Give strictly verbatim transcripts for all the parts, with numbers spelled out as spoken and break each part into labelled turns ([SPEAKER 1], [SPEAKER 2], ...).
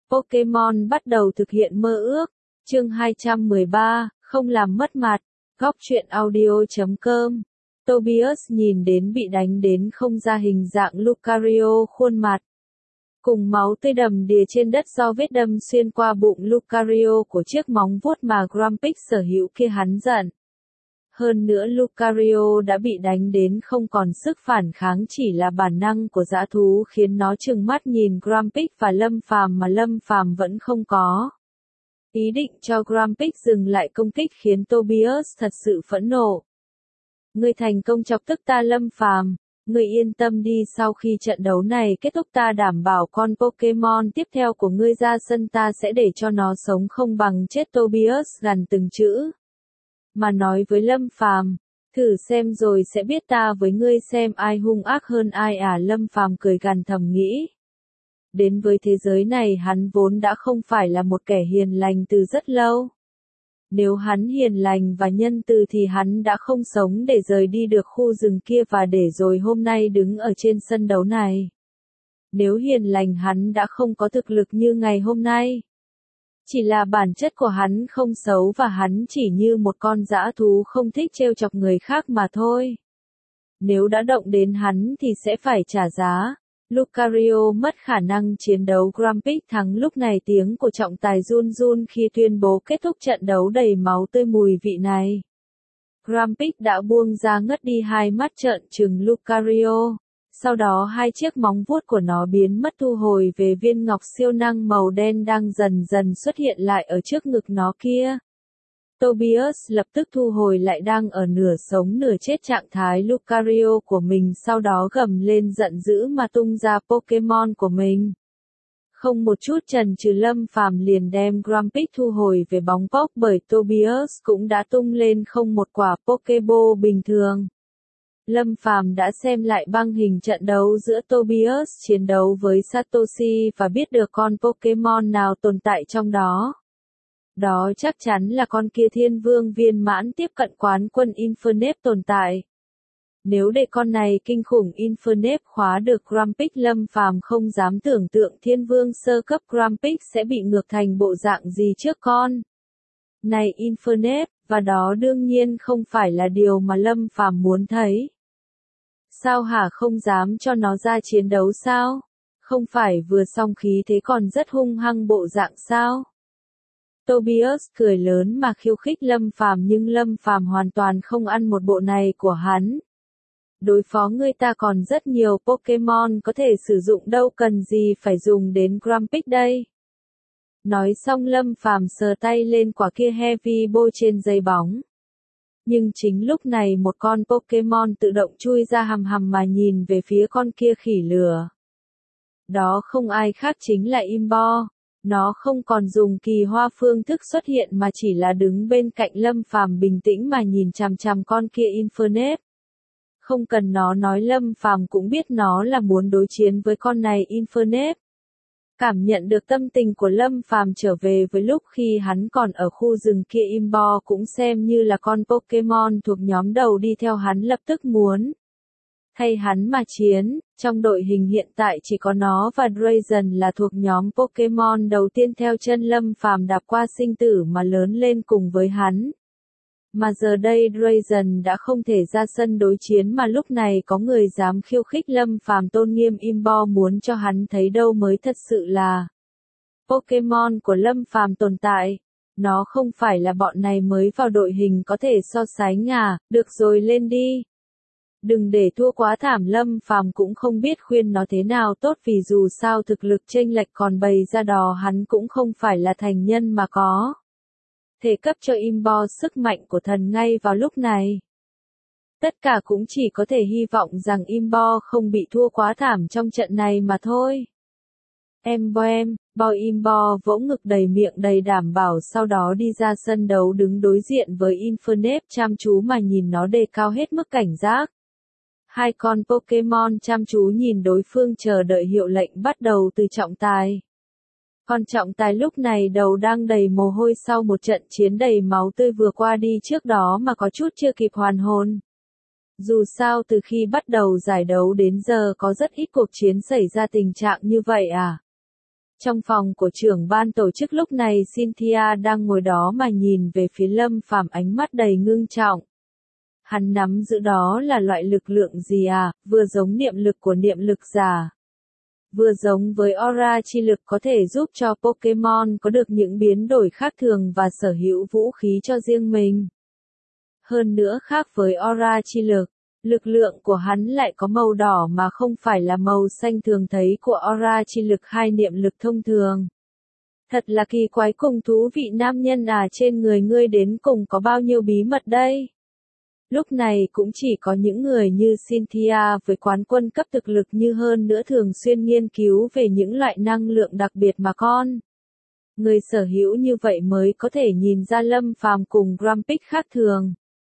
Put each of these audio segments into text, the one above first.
[SPEAKER 1] Pokemon bắt đầu thực hiện mơ ước. Chương hai trăm mười ba, không làm mất mặt. Góc truyện audio chấm com. Tobias nhìn đến bị đánh đến không ra hình dạng Lucario khuôn mặt. Cùng máu tươi đầm đìa trên đất do vết đâm xuyên qua bụng Lucario của chiếc móng vuốt mà Grumpig sở hữu kia, hắn giận. Hơn nữa Lucario đã bị đánh đến không còn sức phản kháng, chỉ là bản năng của dã thú khiến nó trừng mắt nhìn Grumpig và Lâm Phàm mà Lâm Phàm vẫn không có ý định cho Grumpig dừng lại công kích, khiến Tobias thật sự phẫn nộ. Ngươi thành công chọc tức ta Lâm Phàm, ngươi yên tâm đi, sau khi trận đấu này kết thúc ta đảm bảo con Pokemon tiếp theo của ngươi ra sân ta sẽ để cho nó sống không bằng chết. Tobias gằn từng chữ mà nói với Lâm Phàm, thử xem rồi sẽ biết ta với ngươi xem ai hung ác hơn ai à. Lâm Phàm cười gằn thầm nghĩ. Đến với thế giới này hắn vốn đã không phải là một kẻ hiền lành từ rất lâu. Nếu hắn hiền lành và nhân từ thì hắn đã không sống để rời đi được khu rừng kia và để rồi hôm nay đứng ở trên sân đấu này. Nếu hiền lành hắn đã không có thực lực như ngày hôm nay. Chỉ là bản chất của hắn không xấu và hắn chỉ như một con dã thú không thích trêu chọc người khác mà thôi. Nếu đã động đến hắn thì sẽ phải trả giá. Lucario mất khả năng chiến đấu. Grumpig thắng. Lúc này tiếng của trọng tài run run khi tuyên bố kết thúc trận đấu đầy máu tươi mùi vị này. Grumpig đã buông ra ngất đi, hai mắt trợn trừng Lucario. Sau đó hai chiếc móng vuốt của nó biến mất, thu hồi về viên ngọc siêu năng màu đen đang dần dần xuất hiện lại ở trước ngực nó kia. Tobias lập tức thu hồi lại đang ở nửa sống nửa chết trạng thái Lucario của mình, sau đó gầm lên giận dữ mà tung ra Pokemon của mình. Không một chút chần chừ Lâm Phàm liền đem Grumpig thu hồi về bóng pốc, bởi Tobias cũng đã tung lên không một quả Pokeball bình thường. Lâm Phàm đã xem lại băng hình trận đấu giữa Tobias chiến đấu với Satoshi và biết được con Pokemon nào tồn tại trong đó. Đó chắc chắn là con kia Thiên Vương viên mãn tiếp cận quán quân Infernape tồn tại. Nếu để con này kinh khủng Infernape khóa được Grumpig, Lâm Phàm không dám tưởng tượng Thiên Vương sơ cấp Grumpig sẽ bị ngược thành bộ dạng gì trước con này Infernape, và đó đương nhiên không phải là điều mà Lâm Phàm muốn thấy. Sao hả, không dám cho nó ra chiến đấu sao? Không phải vừa xong khí thế còn rất hung hăng bộ dạng sao? Tobias cười lớn mà khiêu khích Lâm Phàm, nhưng Lâm Phàm hoàn toàn không ăn một bộ này của hắn. Đối phó ngươi ta còn rất nhiều Pokemon có thể sử dụng, đâu cần gì phải dùng đến Grumpig đây. Nói xong Lâm Phàm sờ tay lên quả kia Heavy Ball trên giấy bóng. Nhưng chính lúc này một con Pokemon tự động chui ra hầm hầm mà nhìn về phía con kia khỉ lửa. Đó không ai khác chính là Imbo. Nó không còn dùng kỳ hoa phương thức xuất hiện mà chỉ là đứng bên cạnh Lâm Phàm bình tĩnh mà nhìn chằm chằm con kia Infernape. Không cần nó nói Lâm Phàm cũng biết nó là muốn đối chiến với con này Infernape. Cảm nhận được tâm tình của Lâm Phàm trở về với lúc khi hắn còn ở khu rừng kia, Imbo cũng xem như là con Pokemon thuộc nhóm đầu đi theo hắn, lập tức muốn thay hắn mà chiến. Trong đội hình hiện tại chỉ có nó và Drazen là thuộc nhóm Pokemon đầu tiên theo chân Lâm Phàm đạp qua sinh tử mà lớn lên cùng với hắn. Mà giờ đây Drazen đã không thể ra sân đối chiến, mà lúc này có người dám khiêu khích Lâm Phàm tôn nghiêm Imbo muốn cho hắn thấy đâu mới thật sự là Pokemon của Lâm Phàm tồn tại. Nó không phải là bọn này mới vào đội hình có thể so sánh à, được rồi lên đi. Đừng để thua quá thảm. Lâm Phàm cũng không biết khuyên nó thế nào tốt, vì dù sao thực lực chênh lệch còn bày ra đò, hắn cũng không phải là thành nhân mà có thể cấp cho Imbo sức mạnh của thần ngay vào lúc này. Tất cả cũng chỉ có thể hy vọng rằng Imbo không bị thua quá thảm trong trận này mà thôi. Em bo em, bo Imbo vỗ ngực đầy miệng đầy đảm bảo, sau đó đi ra sân đấu đứng đối diện với Infernape chăm chú mà nhìn nó đề cao hết mức cảnh giác. Hai con Pokemon chăm chú nhìn đối phương chờ đợi hiệu lệnh bắt đầu từ trọng tài. Con trọng tài lúc này đầu đang đầy mồ hôi sau một trận chiến đầy máu tươi vừa qua đi trước đó mà có chút chưa kịp hoàn hồn. Dù sao từ khi bắt đầu giải đấu đến giờ có rất ít cuộc chiến xảy ra tình trạng như vậy à. Trong phòng của trưởng ban tổ chức lúc này Cynthia đang ngồi đó mà nhìn về phía Lâm Phàm ánh mắt đầy ngưng trọng. Hắn nắm giữ đó là loại lực lượng gì à, vừa giống niệm lực của niệm lực giả. Vừa giống với aura chi lực có thể giúp cho Pokemon có được những biến đổi khác thường và sở hữu vũ khí cho riêng mình. Hơn nữa khác với aura chi lực, lực lượng của hắn lại có màu đỏ mà không phải là màu xanh thường thấy của aura chi lực hay niệm lực thông thường. Thật là kỳ quái, cùng thú vị nam nhân à, trên người ngươi đến cùng có bao nhiêu bí mật đây? Lúc này cũng chỉ có những người như Cynthia với quán quân cấp thực lực như hơn nữa thường xuyên nghiên cứu về những loại năng lượng đặc biệt mà con. Người sở hữu như vậy mới có thể nhìn ra Lâm Phàm cùng Grumpig khác thường.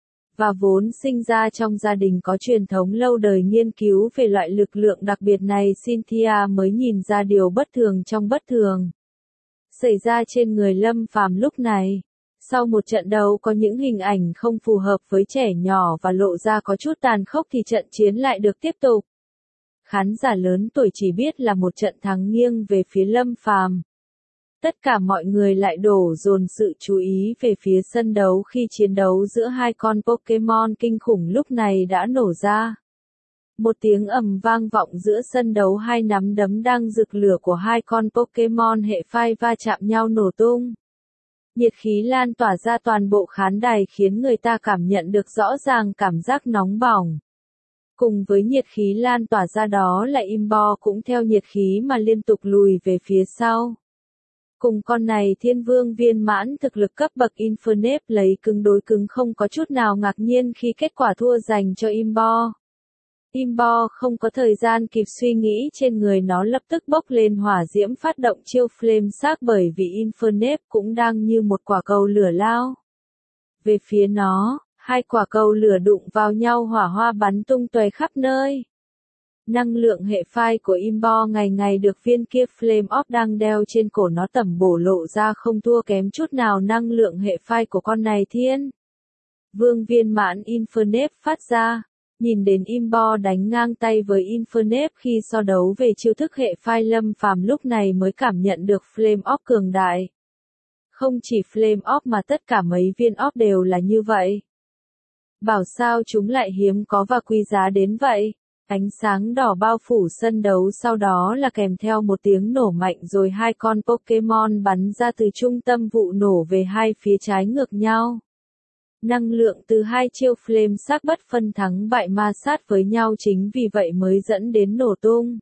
[SPEAKER 1] Và vốn sinh ra trong gia đình có truyền thống lâu đời nghiên cứu về loại lực lượng đặc biệt này, Cynthia mới nhìn ra điều bất thường trong bất thường xảy ra trên người Lâm Phàm lúc này. Sau một trận đấu có những hình ảnh không phù hợp với trẻ nhỏ và lộ ra có chút tàn khốc thì trận chiến lại được tiếp tục. Khán giả lớn tuổi chỉ biết là một trận thắng nghiêng về phía Lâm Phàm. Tất cả mọi người lại đổ dồn sự chú ý về phía sân đấu khi chiến đấu giữa hai con Pokemon kinh khủng lúc này đã nổ ra. Một tiếng ầm vang vọng giữa sân đấu, hai nắm đấm đang rực lửa của hai con Pokemon hệ phai va chạm nhau nổ tung. Nhiệt khí lan tỏa ra toàn bộ khán đài khiến người ta cảm nhận được rõ ràng cảm giác nóng bỏng. Cùng với nhiệt khí lan tỏa ra đó là Imbo cũng theo nhiệt khí mà liên tục lùi về phía sau. Cùng con này thiên vương viên mãn thực lực cấp bậc Infernape lấy cứng đối cứng, không có chút nào ngạc nhiên khi kết quả thua dành cho Imbo. Imbo không có thời gian kịp suy nghĩ, trên người nó lập tức bốc lên hỏa diễm phát động chiêu Flame Sack bởi vì Infernape cũng đang như một quả cầu lửa lao về phía nó, hai quả cầu lửa đụng vào nhau, hỏa hoa bắn tung tóe khắp nơi. Năng lượng hệ phai của Imbo ngày ngày được viên kia Flame Orb đang đeo trên cổ nó tẩm bổ lộ ra không thua kém chút nào năng lượng hệ phai của con này thiên vương viên mãn Infernape phát ra. Nhìn đến Imbo đánh ngang tay với Infernape khi so đấu về chiêu thức hệ phai, Lâm Phàm lúc này mới cảm nhận được Flame Orb cường đại. Không chỉ Flame Orb mà tất cả mấy viên Orb đều là như vậy. Bảo sao chúng lại hiếm có và quý giá đến vậy. Ánh sáng đỏ bao phủ sân đấu, sau đó là kèm theo một tiếng nổ mạnh rồi hai con Pokemon bắn ra từ trung tâm vụ nổ về hai phía trái ngược nhau. Năng lượng từ hai chiêu Flame Sack bất phân thắng bại ma sát với nhau, chính vì vậy mới dẫn đến nổ tung.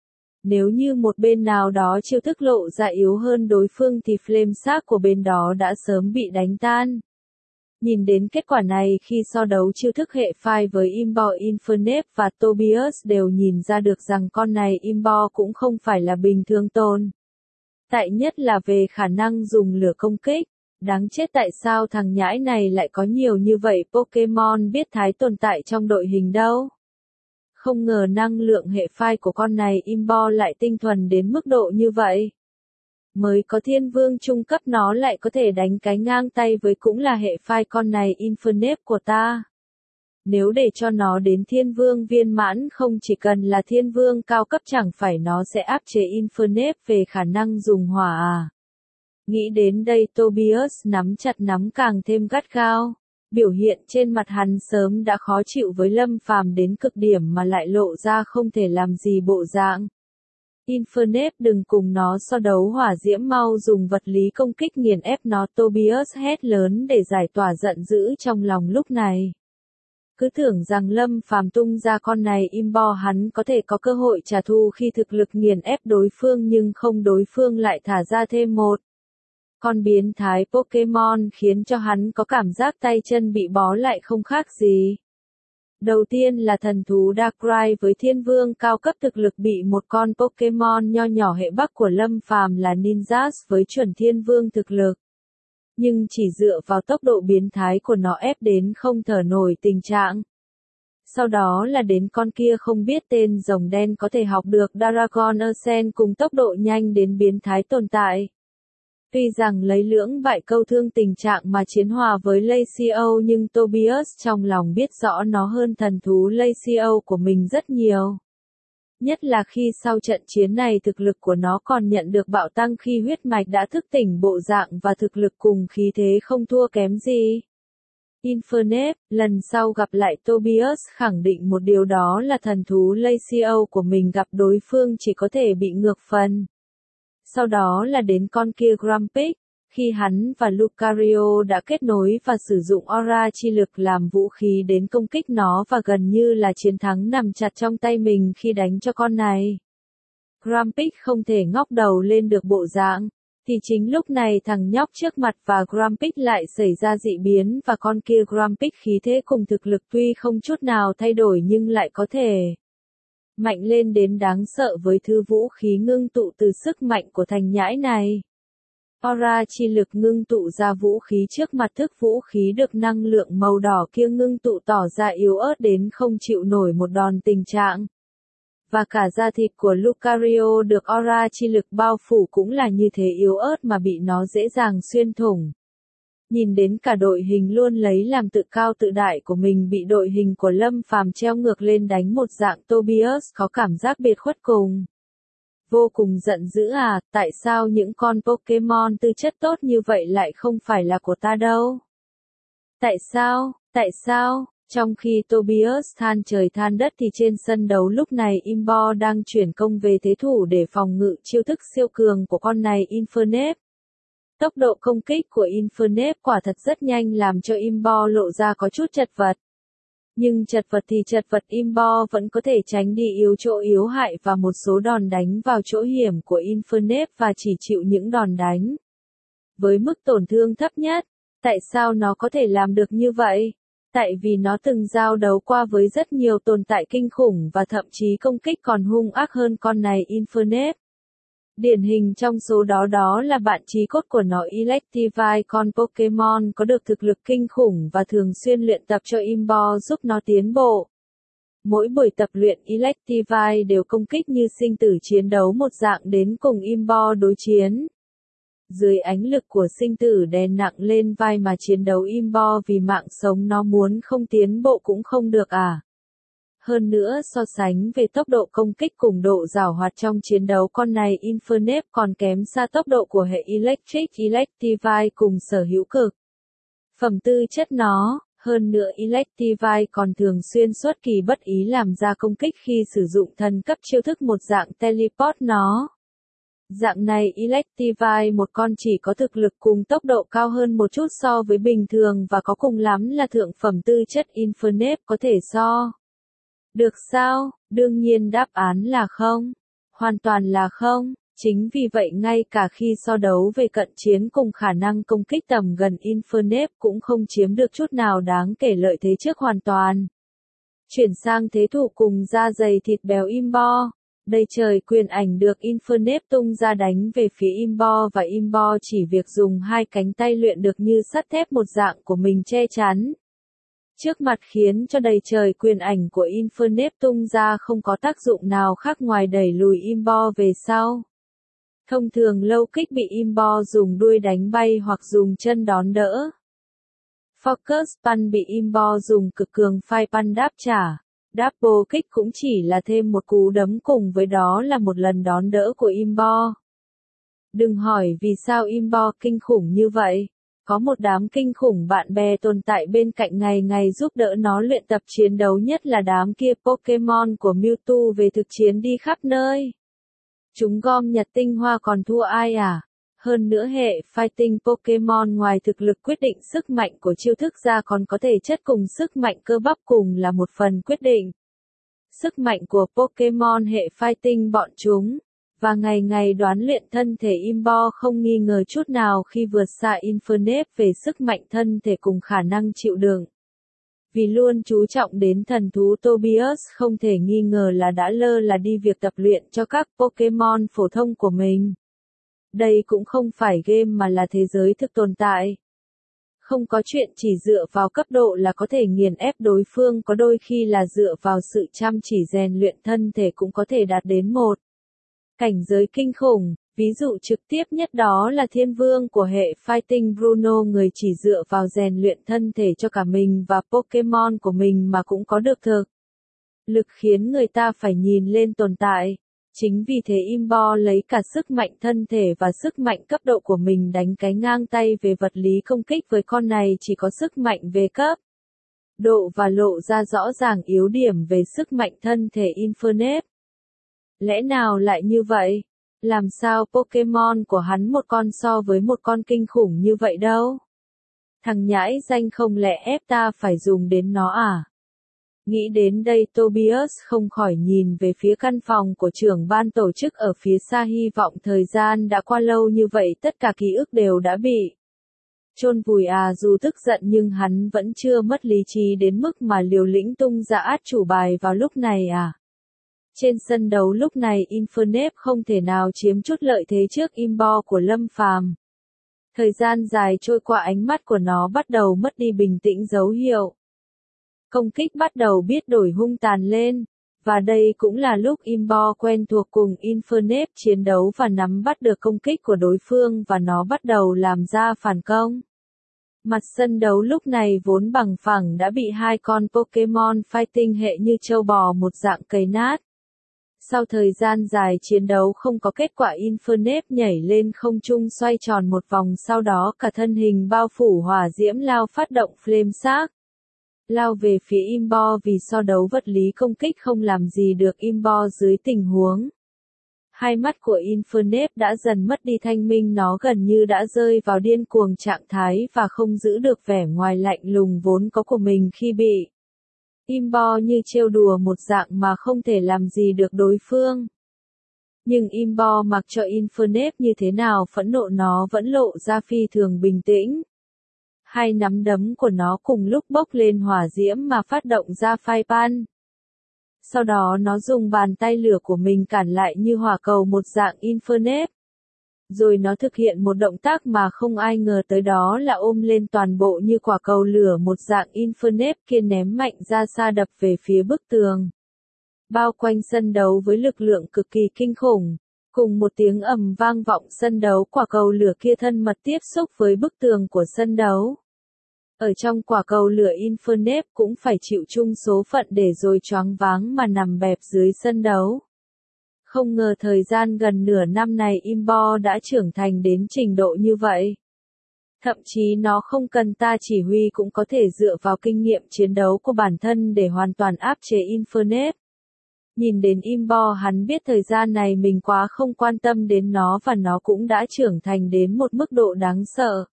[SPEAKER 1] Nếu như một bên nào đó chiêu thức lộ ra yếu hơn đối phương thì Flame Sack của bên đó đã sớm bị đánh tan. Nhìn đến kết quả này, khi so đấu chiêu thức hệ phai với Imbo, Infernape và Tobias đều nhìn ra được rằng con này Imbo cũng không phải là bình thường tồn tại, nhất là về khả năng dùng lửa công kích. Đáng chết, tại sao thằng nhãi này lại có nhiều như vậy Pokemon biết thái tồn tại trong đội hình đâu. Không ngờ năng lượng hệ phai của con này Imbo lại tinh thuần đến mức độ như vậy. Mới có thiên vương trung cấp nó lại có thể đánh cái ngang tay với cũng là hệ phai con này Infernape của ta. Nếu để cho nó đến thiên vương viên mãn, không chỉ cần là thiên vương cao cấp, chẳng phải nó sẽ áp chế Infernape về khả năng dùng hỏa à. Nghĩ đến đây Tobias nắm chặt nắm càng thêm gắt gao. Biểu hiện trên mặt hắn sớm đã khó chịu với Lâm Phàm đến cực điểm mà lại lộ ra không thể làm gì bộ dạng. Infernape, đừng cùng nó so đấu, hỏa diễm, mau dùng vật lý công kích nghiền ép nó, Tobias hét lớn để giải tỏa giận dữ trong lòng lúc này. Cứ tưởng rằng Lâm Phàm tung ra con này Imbo hắn có thể có cơ hội trả thù khi thực lực nghiền ép đối phương, nhưng không, đối phương lại thả ra thêm một con biến thái Pokemon khiến cho hắn có cảm giác tay chân bị bó lại không khác gì. Đầu tiên là thần thú Darkrai với thiên vương cao cấp thực lực bị một con Pokemon nho nhỏ hệ Bắc của Lâm Phàm là Ninjas với chuẩn thiên vương thực lực. Nhưng chỉ dựa vào tốc độ biến thái của nó ép đến không thở nổi tình trạng. Sau đó là đến con kia không biết tên rồng đen có thể học được Dragon Ascent cùng tốc độ nhanh đến biến thái tồn tại. Tuy rằng lấy lưỡng bại câu thương tình trạng mà chiến hòa với Lacio, nhưng Tobias trong lòng biết rõ nó hơn thần thú Lacio của mình rất nhiều. Nhất là khi sau trận chiến này thực lực của nó còn nhận được bạo tăng khi huyết mạch đã thức tỉnh bộ dạng và thực lực cùng khí thế không thua kém gì. Infernape, lần sau gặp lại Tobias khẳng định một điều đó là thần thú Lacio của mình gặp đối phương chỉ có thể bị ngược phần. Sau đó là đến con kia Grumpig, khi hắn và Lucario đã kết nối và sử dụng aura chi lực làm vũ khí đến công kích nó và gần như là chiến thắng nằm chặt trong tay mình khi đánh cho con này. Grumpig không thể ngóc đầu lên được bộ dạng, thì chính lúc này thằng nhóc trước mặt và Grumpig lại xảy ra dị biến và con kia Grumpig khí thế cùng thực lực tuy không chút nào thay đổi nhưng lại có thể mạnh lên đến đáng sợ với thứ vũ khí ngưng tụ từ sức mạnh của thằng nhãi này. Aura chi lực ngưng tụ ra vũ khí trước mặt thức vũ khí được năng lượng màu đỏ kia ngưng tụ tỏ ra yếu ớt đến không chịu nổi một đòn tình trạng. Và cả da thịt của Lucario được aura chi lực bao phủ cũng là như thế yếu ớt mà bị nó dễ dàng xuyên thủng. Nhìn đến cả đội hình luôn lấy làm tự cao tự đại của mình bị đội hình của Lâm Phàm treo ngược lên đánh một dạng Tobias có cảm giác biệt khuất cùng. Vô cùng giận dữ à, tại sao những con Pokemon tư chất tốt như vậy lại không phải là của ta đâu? Tại sao, tại sao? Trong khi Tobias than trời than đất thì trên sân đấu lúc này Imbo đang chuyển công về thế thủ để phòng ngự chiêu thức siêu cường của con này Infernape. Tốc độ công kích của Infernape quả thật rất nhanh làm cho Imbo lộ ra có chút chật vật. Nhưng chật vật thì chật vật Imbo vẫn có thể tránh đi yếu chỗ yếu hại và một số đòn đánh vào chỗ hiểm của Infernape và chỉ chịu những đòn đánh với mức tổn thương thấp nhất. Tại sao nó có thể làm được như vậy? Tại vì nó từng giao đấu qua với rất nhiều tồn tại kinh khủng và thậm chí công kích còn hung ác hơn con này Infernape. Điển hình trong số đó đó là bạn chí cốt của nó Electivire, con Pokemon có được thực lực kinh khủng và thường xuyên luyện tập cho Imbo giúp nó tiến bộ. Mỗi buổi tập luyện Electivire đều công kích như sinh tử chiến đấu một dạng đến cùng Imbo đối chiến. Dưới ánh lực của sinh tử đè nặng lên vai mà chiến đấu Imbo vì mạng sống nó muốn không tiến bộ cũng không được à. Hơn nữa so sánh về tốc độ công kích cùng độ giảo hoạt trong chiến đấu con này Infernape còn kém xa tốc độ của hệ Electric Electivire cùng sở hữu cực phẩm tư chất nó. Hơn nữa Electivire còn thường xuyên xuất kỳ bất ý làm ra công kích khi sử dụng thần cấp chiêu thức một dạng teleport nó. Dạng này Electivire một con chỉ có thực lực cùng tốc độ cao hơn một chút so với bình thường và có cùng lắm là thượng phẩm tư chất Infernape có thể so. Được sao? Đương nhiên đáp án là không. Hoàn toàn là không. Chính vì vậy ngay cả khi so đấu về cận chiến cùng khả năng công kích tầm gần Infernape cũng không chiếm được chút nào đáng kể lợi thế trước hoàn toàn. Chuyển sang thế thủ cùng da dày thịt béo Imbo. Đầy trời quyền ảnh được Infernape tung ra đánh về phía Imbo và Imbo chỉ việc dùng hai cánh tay luyện được như sắt thép một dạng của mình che chắn. Trước mặt khiến cho đầy trời quyền ảnh của Infernape tung ra không có tác dụng nào khác ngoài đẩy lùi Imbo về sau. Thông thường lâu kích bị Imbo dùng đuôi đánh bay hoặc dùng chân đón đỡ. Focus Punch bị Imbo dùng cực cường Fire Punch đáp trả. Double Kick cũng chỉ là thêm một cú đấm cùng với đó là một lần đón đỡ của Imbo. Đừng hỏi vì sao Imbo kinh khủng như vậy. Có một đám kinh khủng bạn bè tồn tại bên cạnh ngày ngày giúp đỡ nó luyện tập chiến đấu nhất là đám kia Pokemon của Mewtwo về thực chiến đi khắp nơi. Chúng gom nhặt tinh hoa còn thua ai à? Hơn nữa hệ Fighting Pokemon ngoài thực lực quyết định sức mạnh của chiêu thức ra còn có thể chất cùng sức mạnh cơ bắp cùng là một phần quyết định. Sức mạnh của Pokemon hệ Fighting bọn chúng. Và ngày ngày đoán luyện thân thể Imbo không nghi ngờ chút nào khi vượt xa Infernape về sức mạnh thân thể cùng khả năng chịu đựng. Vì luôn chú trọng đến thần thú Tobias không thể nghi ngờ là đã lơ là đi việc tập luyện cho các Pokemon phổ thông của mình. Đây cũng không phải game mà là thế giới thực tồn tại. Không có chuyện chỉ dựa vào cấp độ là có thể nghiền ép đối phương, có đôi khi là dựa vào sự chăm chỉ rèn luyện thân thể cũng có thể đạt đến một cảnh giới kinh khủng. Ví dụ trực tiếp nhất đó là thiên vương của hệ Fighting Bruno, người chỉ dựa vào rèn luyện thân thể cho cả mình và Pokemon của mình mà cũng có được thực lực khiến người ta phải nhìn lên tồn tại. Chính vì thế Imbo lấy cả sức mạnh thân thể và sức mạnh cấp độ của mình đánh cái ngang tay về vật lý công kích với con này chỉ có sức mạnh về cấp độ và lộ ra rõ ràng yếu điểm về sức mạnh thân thể Infernape. Lẽ nào lại như vậy? Làm sao Pokemon của hắn một con so với một con kinh khủng như vậy đâu? Thằng nhãi danh không lẽ ép ta phải dùng đến nó à? Nghĩ đến đây Tobias không khỏi nhìn về phía căn phòng của trưởng ban tổ chức ở phía xa, hy vọng thời gian đã qua lâu như vậy tất cả ký ức đều đã bị chôn vùi à. Dù tức giận nhưng hắn vẫn chưa mất lý trí đến mức mà liều lĩnh tung ra át chủ bài vào lúc này à. Trên sân đấu lúc này Infernape không thể nào chiếm chút lợi thế trước Imbo của Lâm Phàm. Thời gian dài trôi qua, ánh mắt của nó bắt đầu mất đi bình tĩnh dấu hiệu. Công kích bắt đầu biết đổi hung tàn lên, và đây cũng là lúc Imbo quen thuộc cùng Infernape chiến đấu và nắm bắt được công kích của đối phương và nó bắt đầu làm ra phản công. Mặt sân đấu lúc này vốn bằng phẳng đã bị hai con Pokemon Fighting hệ như trâu bò một dạng cày nát. Sau thời gian dài chiến đấu không có kết quả, Infernape nhảy lên không trung xoay tròn một vòng, sau đó cả thân hình bao phủ hỏa diễm lao phát động Flame Shark. Lao về phía Imbo vì so đấu vật lý công kích không làm gì được Imbo dưới tình huống. Hai mắt của Infernape đã dần mất đi thanh minh, nó gần như đã rơi vào điên cuồng trạng thái và không giữ được vẻ ngoài lạnh lùng vốn có của mình khi bị Imbo như trêu đùa một dạng mà không thể làm gì được đối phương. Nhưng Imbo mặc cho Infernape như thế nào phẫn nộ nó vẫn lộ ra phi thường bình tĩnh. Hai nắm đấm của nó cùng lúc bốc lên hỏa diễm mà phát động ra phai pan. Sau đó nó dùng bàn tay lửa của mình cản lại như hỏa cầu một dạng Infernape. Rồi nó thực hiện một động tác mà không ai ngờ tới, đó là ôm lên toàn bộ như quả cầu lửa một dạng Infernape kia ném mạnh ra xa đập về phía bức tường. Bao quanh sân đấu với lực lượng cực kỳ kinh khủng. Cùng một tiếng ầm vang vọng sân đấu, quả cầu lửa kia thân mật tiếp xúc với bức tường của sân đấu. Ở trong quả cầu lửa Infernape cũng phải chịu chung số phận để rồi choáng váng mà nằm bẹp dưới sân đấu. Không ngờ thời gian gần nửa năm này Imbo đã trưởng thành đến trình độ như vậy. Thậm chí nó không cần ta chỉ huy cũng có thể dựa vào kinh nghiệm chiến đấu của bản thân để hoàn toàn áp chế Infernape. Nhìn đến Imbo, hắn biết thời gian này mình quá không quan tâm đến nó và nó cũng đã trưởng thành đến một mức độ đáng sợ.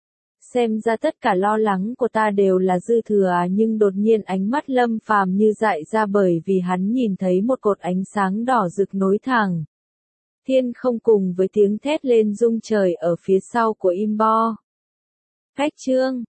[SPEAKER 1] Xem ra tất cả lo lắng của ta đều là dư thừa à, nhưng đột nhiên ánh mắt Lâm Phàm như dại ra bởi vì hắn nhìn thấy một cột ánh sáng đỏ rực nối thẳng thiên không cùng với tiếng thét lên rung trời ở phía sau của Imbo. Cách chương